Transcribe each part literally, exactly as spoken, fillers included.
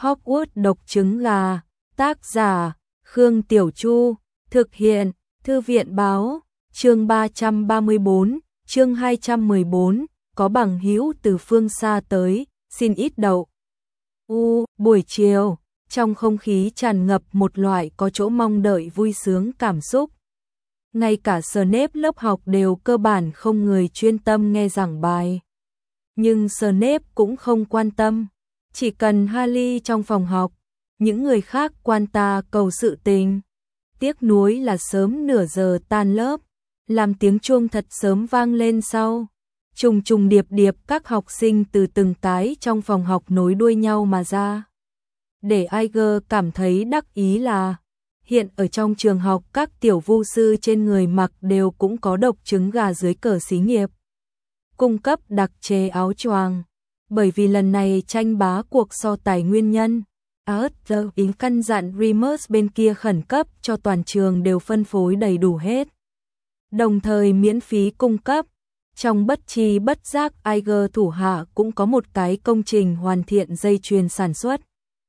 Hogwarts độc trứng gà, tác giả, Khương Tiểu Chu, thực hiện, Thư viện báo, chương ba trăm ba mươi bốn, chương hai trăm mười bốn, có bằng hữu từ phương xa tới, xin ít đậu. U, buổi chiều, trong không khí tràn ngập một loại có chỗ mong đợi vui sướng cảm xúc. Ngay cả Snape lớp học đều cơ bản không người chuyên tâm nghe giảng bài. Nhưng Snape cũng không quan tâm, chỉ cần Harry trong phòng học, những người khác quan ta cầu sự tình. Tiếc nuối là sớm nửa giờ tan lớp, làm tiếng chuông thật sớm vang lên sau. Trùng trùng điệp điệp các học sinh từ từng cái trong phòng học nối đuôi nhau mà ra. Để Iger cảm thấy đắc ý là hiện ở trong trường học các tiểu vu sư trên người mặc đều cũng có độc trứng gà dưới cờ xí nghiệp. Cung cấp đặc chế áo choàng, bởi vì lần này tranh bá cuộc so tài nguyên nhân. Arthur ý căn dặn Remus bên kia khẩn cấp cho toàn trường đều phân phối đầy đủ hết. Đồng thời miễn phí cung cấp. Trong bất tri bất giác Iger thủ hạ cũng có một cái công trình hoàn thiện dây chuyền sản xuất.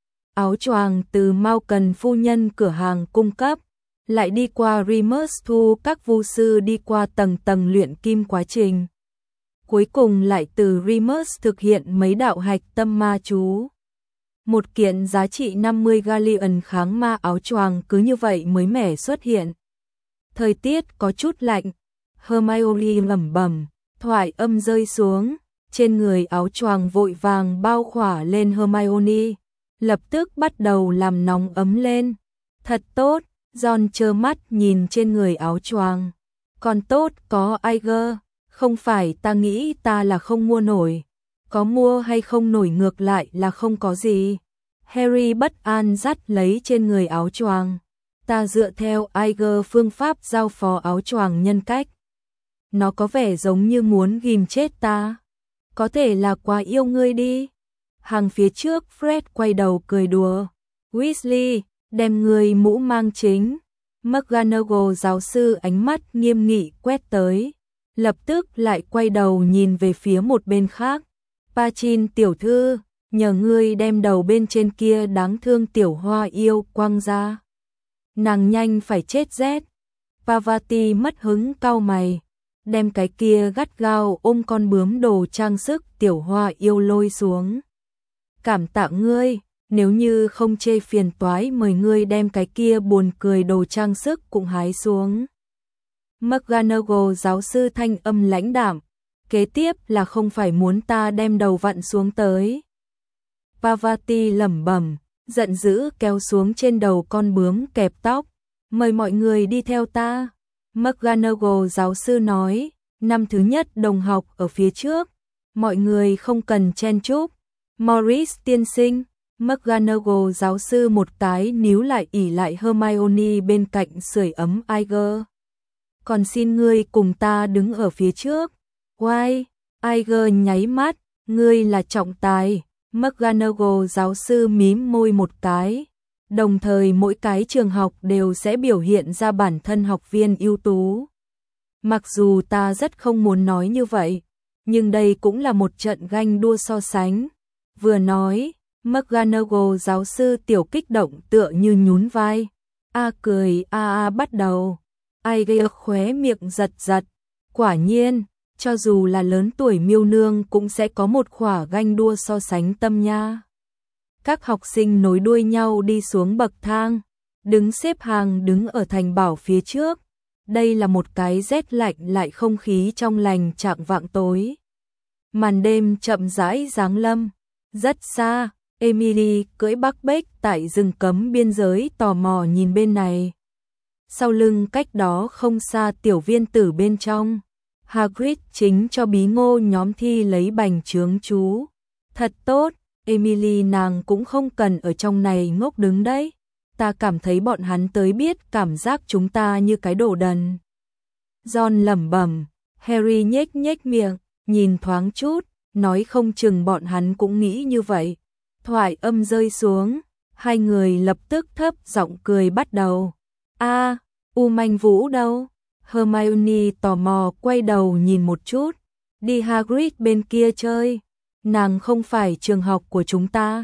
Áo choàng từ Malcolm phu nhân cửa hàng cung cấp, lại đi qua Remus thu các vu sư đi qua tầng tầng luyện kim quá trình. Cuối cùng lại từ Remus thực hiện mấy đạo hạch tâm ma chú. Một kiện giá trị năm mươi galleon kháng ma áo choàng cứ như vậy mới mẻ xuất hiện. Thời tiết có chút lạnh, Hermione lẩm bẩm, thoại âm rơi xuống, trên người áo choàng vội vàng bao khỏa lên Hermione, lập tức bắt đầu làm nóng ấm lên. Thật tốt, Ron trơ mắt nhìn trên người áo choàng. Còn tốt có Iger, không phải ta nghĩ ta là không mua nổi. Có mua hay không nổi ngược lại là không có gì. Harry bất an dắt lấy trên người áo choàng. Ta dựa theo Iger phương pháp giao phó áo choàng nhân cách. Nó có vẻ giống như muốn ghim chết ta. Có thể là quá yêu ngươi đi. Hàng phía trước Fred quay đầu cười đùa. Weasley, đem người mũ mang chính. McGonagall giáo sư ánh mắt nghiêm nghị quét tới. Lập tức lại quay đầu nhìn về phía một bên khác. Pachin tiểu thư, nhờ ngươi đem đầu bên trên kia đáng thương tiểu hoa yêu quăng ra. Nàng nhanh phải chết rét. Pavati mất hứng cau mày, đem cái kia gắt gao ôm con bướm đồ trang sức tiểu hoa yêu lôi xuống. Cảm tạ ngươi, nếu như không chê phiền toái mời ngươi đem cái kia buồn cười đồ trang sức cũng hái xuống. McGonagall giáo sư thanh âm lãnh đạm, kế tiếp là không phải muốn ta đem đầu vặn xuống tới. Pavati lẩm bẩm, giận dữ kéo xuống trên đầu con bướm kẹp tóc, mời mọi người đi theo ta. McGonagall giáo sư nói, năm thứ nhất đồng học ở phía trước, mọi người không cần chen chúc. Morris tiên sinh, McGonagall giáo sư một cái níu lại ỉ lại Hermione bên cạnh sưởi ấm Iger. Còn xin ngươi cùng ta đứng ở phía trước. Why? Iger nháy mắt, ngươi là trọng tài. McGonagall giáo sư mím môi một cái. Đồng thời mỗi cái trường học đều sẽ biểu hiện ra bản thân học viên ưu tú. Mặc dù ta rất không muốn nói như vậy, nhưng đây cũng là một trận ganh đua so sánh. Vừa nói, McGonagall giáo sư tiểu kích động tựa như nhún vai. A cười a a bắt đầu. Iger khóe miệng giật giật. Quả nhiên, cho dù là lớn tuổi miêu nương cũng sẽ có một khỏa ganh đua so sánh tâm nha. Các học sinh nối đuôi nhau đi xuống bậc thang, đứng xếp hàng đứng ở thành bảo phía trước. Đây là một cái rét lạnh lại không khí trong lành chạng vạng tối. Màn đêm chậm rãi giáng lâm. Rất xa, Emily cưỡi Bắc Bếch tại rừng cấm biên giới tò mò nhìn bên này. Sau lưng cách đó không xa tiểu viên tử bên trong. Hagrid chính cho bí ngô nhóm thi lấy bành trướng chú. Thật tốt, Emily nàng cũng không cần ở trong này ngốc đứng đấy. Ta cảm thấy bọn hắn tới biết cảm giác chúng ta như cái đồ đần. Ron lẩm bẩm, Harry nhếch nhếch miệng, nhìn thoáng chút, nói không chừng bọn hắn cũng nghĩ như vậy. Thoại âm rơi xuống, hai người lập tức thấp giọng cười bắt đầu. A, U Manh Vũ đâu? Hermione tò mò quay đầu nhìn một chút, đi Hagrid bên kia chơi. Nàng không phải trường học của chúng ta.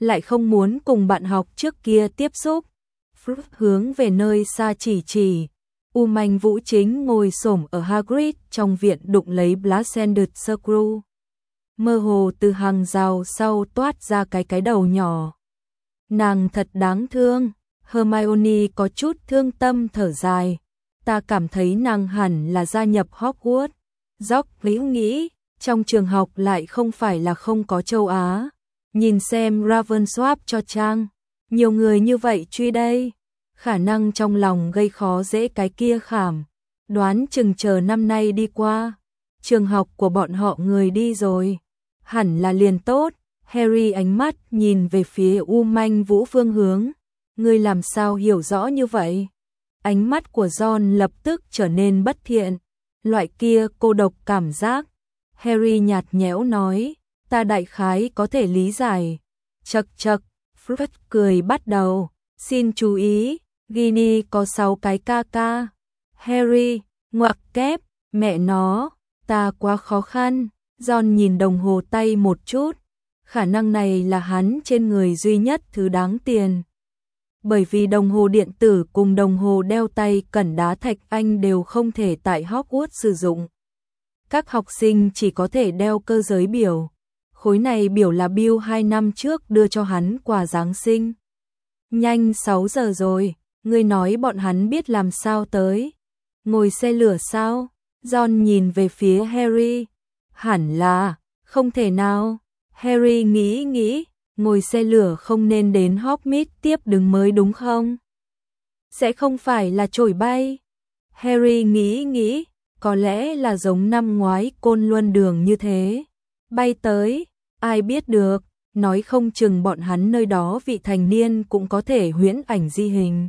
lại không muốn cùng bạn học trước kia tiếp xúc. Fruit hướng về nơi xa chỉ chỉ. U Manh Vũ chính ngồi xổm ở Hagrid trong viện đụng lấy Blessed Screw. Mơ hồ từ hàng rào sau toát ra cái cái đầu nhỏ. Nàng thật đáng thương. Hermione có chút thương tâm thở dài. Ta cảm thấy nàng hẳn là gia nhập Hogwarts. George nghĩ, trong trường học lại không phải là không có châu Á. Nhìn xem Ravensworth cho trang. Nhiều người như vậy truy đây. Khả năng trong lòng gây khó dễ cái kia khảm. Đoán chừng chờ năm nay đi qua. Trường học của bọn họ người đi rồi. Hẳn là liền tốt. Harry ánh mắt nhìn về phía U Manh Vũ phương hướng. Ngươi làm sao hiểu rõ như vậy? Ánh mắt của Ron lập tức trở nên bất thiện. Loại kia cô độc cảm giác. Harry nhạt nhẽo nói. Ta đại khái có thể lý giải. Chật chật. Fred cười bắt đầu. Xin chú ý. Ginny có sáu cái ca ca. Harry, ngoặc kép, mẹ nó, ta quá khó khăn. Ron nhìn đồng hồ tay một chút. Khả năng này là hắn trên người duy nhất thứ đáng tiền. Bởi vì đồng hồ điện tử cùng đồng hồ đeo tay cẩn đá thạch anh đều không thể tại Hogwarts sử dụng. Các học sinh chỉ có thể đeo cơ giới biểu. Khối này biểu là Bill hai năm trước đưa cho hắn quà Giáng sinh. Nhanh sáu giờ rồi. Ngươi nói bọn hắn biết làm sao tới. Ngồi xe lửa sao? Ron nhìn về phía Harry. Hẳn là, không thể nào. Harry nghĩ nghĩ, ngồi xe lửa không nên đến Hogsmeade tiếp đứng mới đúng không? Sẽ không phải là trổi bay. Harry nghĩ nghĩ, có lẽ là giống năm ngoái Côn Luân Đường như thế. Bay tới, ai biết được, nói không chừng bọn hắn nơi đó vị thành niên cũng có thể huyễn ảnh di hình.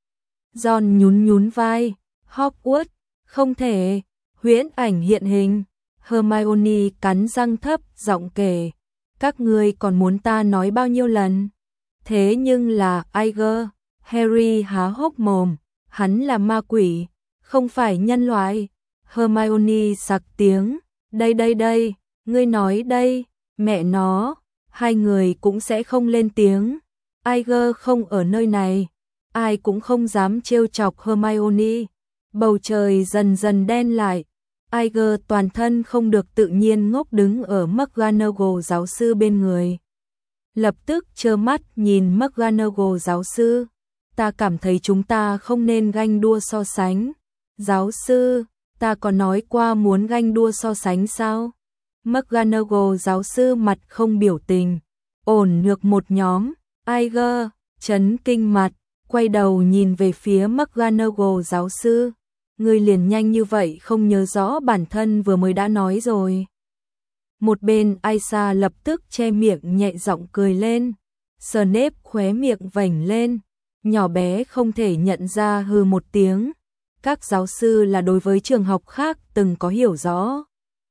Ron nhún nhún vai, Hogwarts, không thể, huyễn ảnh hiện hình. Hermione cắn răng thấp, giọng kể, các ngươi còn muốn ta nói bao nhiêu lần? Thế nhưng là Iger, Harry há hốc mồm, hắn là ma quỷ, không phải nhân loại. Hermione sặc tiếng, đây đây đây, ngươi nói đây, mẹ nó, hai người cũng sẽ không lên tiếng. Iger không ở nơi này. Ai cũng không dám trêu chọc Hermione. Bầu trời dần dần đen lại. Iger toàn thân không được tự nhiên ngốc đứng ở McGonagall giáo sư bên người. Lập tức trơ mắt nhìn McGonagall giáo sư. Ta cảm thấy chúng ta không nên ganh đua so sánh. Giáo sư, ta có nói qua muốn ganh đua so sánh sao? McGonagall giáo sư mặt không biểu tình. Ổn được một nhóm. Iger, chấn kinh mặt. Quay đầu nhìn về phía McGonagall giáo sư. Ngươi liền nhanh như vậy không nhớ rõ bản thân vừa mới đã nói rồi. Một bên Aisha lập tức che miệng nhẹ giọng cười lên. Snape khóe miệng vểnh lên. Nhỏ bé không thể nhận ra hừ một tiếng. Các giáo sư là đối với trường học khác từng có hiểu rõ.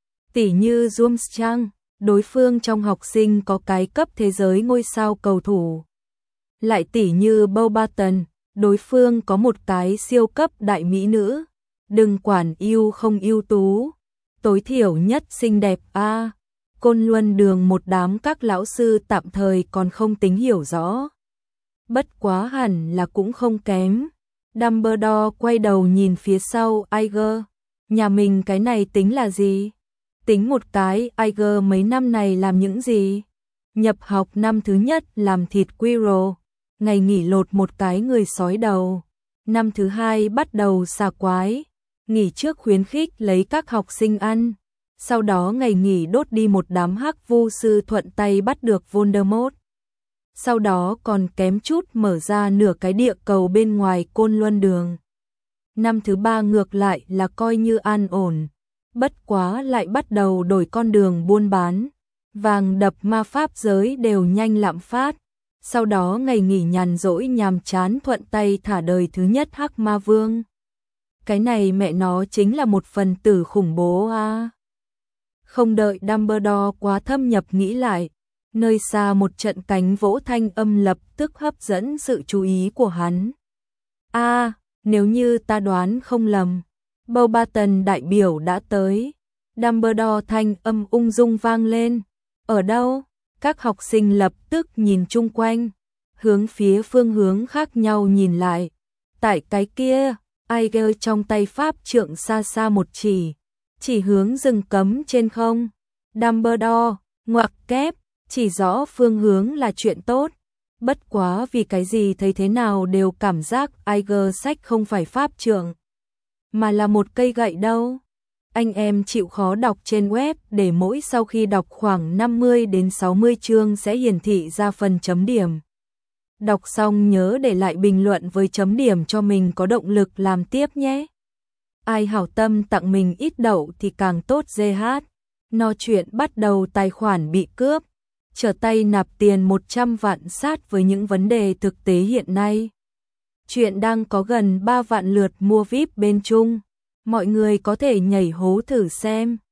Tỉ như Durmstrang, đối phương trong học sinh có cái cấp thế giới ngôi sao cầu thủ. Lại tỉ như Beauxbaton, đối phương có một cái siêu cấp đại mỹ nữ. Đừng quản yêu không ưu tú, tối thiểu nhất xinh đẹp a. À, Côn Luân Đường một đám các lão sư tạm thời còn không tính hiểu rõ. Bất quá hẳn là cũng không kém. Dumbledore quay đầu nhìn phía sau Iger. Nhà mình cái này tính là gì? Tính một cái, Iger mấy năm này làm những gì? Nhập học năm thứ nhất làm thịt Quirrell. Ngày nghỉ lột một cái người sói đầu. Năm thứ hai bắt đầu xà quái. Nghỉ trước khuyến khích lấy các học sinh ăn. Sau đó ngày nghỉ đốt đi một đám hắc vu sư thuận tay bắt được Voldemort. Sau đó còn kém chút mở ra nửa cái địa cầu bên ngoài Côn Luân Đường. Năm thứ ba ngược lại là coi như an ổn. Bất quá lại bắt đầu đổi con đường buôn bán. Vàng đập ma pháp giới đều nhanh lạm phát. Sau đó ngày nghỉ nhàn rỗi nhàm chán thuận tay thả đời thứ nhất Hắc Ma Vương. Cái này mẹ nó chính là một phần tử khủng bố a. À. Không đợi Dumbledore quá thâm nhập nghĩ lại, nơi xa một trận cánh vỗ thanh âm lập tức hấp dẫn sự chú ý của hắn. A, à, nếu như ta đoán không lầm, Beauxbaton đại biểu đã tới. Dumbledore thanh âm ung dung vang lên. Ở đâu? Các học sinh lập tức nhìn chung quanh, hướng phía phương hướng khác nhau nhìn lại. Tại cái kia, Aiger trong tay pháp trượng xa xa một chỉ, chỉ hướng rừng cấm trên không. Dumbledore, ngoặc kép, chỉ rõ phương hướng là chuyện tốt. Bất quá vì cái gì thấy thế nào đều cảm giác Aiger sách không phải pháp trượng, mà là một cây gậy đâu. Anh em chịu khó đọc trên web để mỗi sau khi đọc khoảng năm mươi đến sáu mươi chương sẽ hiển thị ra phần chấm điểm. Đọc xong nhớ để lại bình luận với chấm điểm cho mình có động lực làm tiếp nhé. Ai hảo tâm tặng mình ít đậu thì càng tốt giê hát. No chuyện bắt đầu tài khoản bị cướp, trở tay nạp tiền một trăm vạn sát với những vấn đề thực tế hiện nay. Chuyện đang có gần ba vạn lượt mua víp bên Trung. Mọi người có thể nhảy hố thử xem.